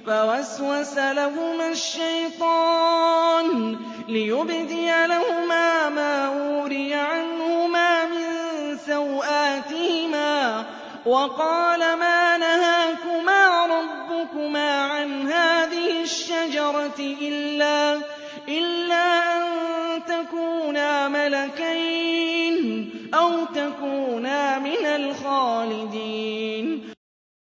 فوسوس لهما الشيطان ليبدي لهما ما وري عنهما من سوآتهما وقال ما نهاكما ربكما عن هذه الشجرة إلا أن تكونا ملكين أو تكونا من الخالدين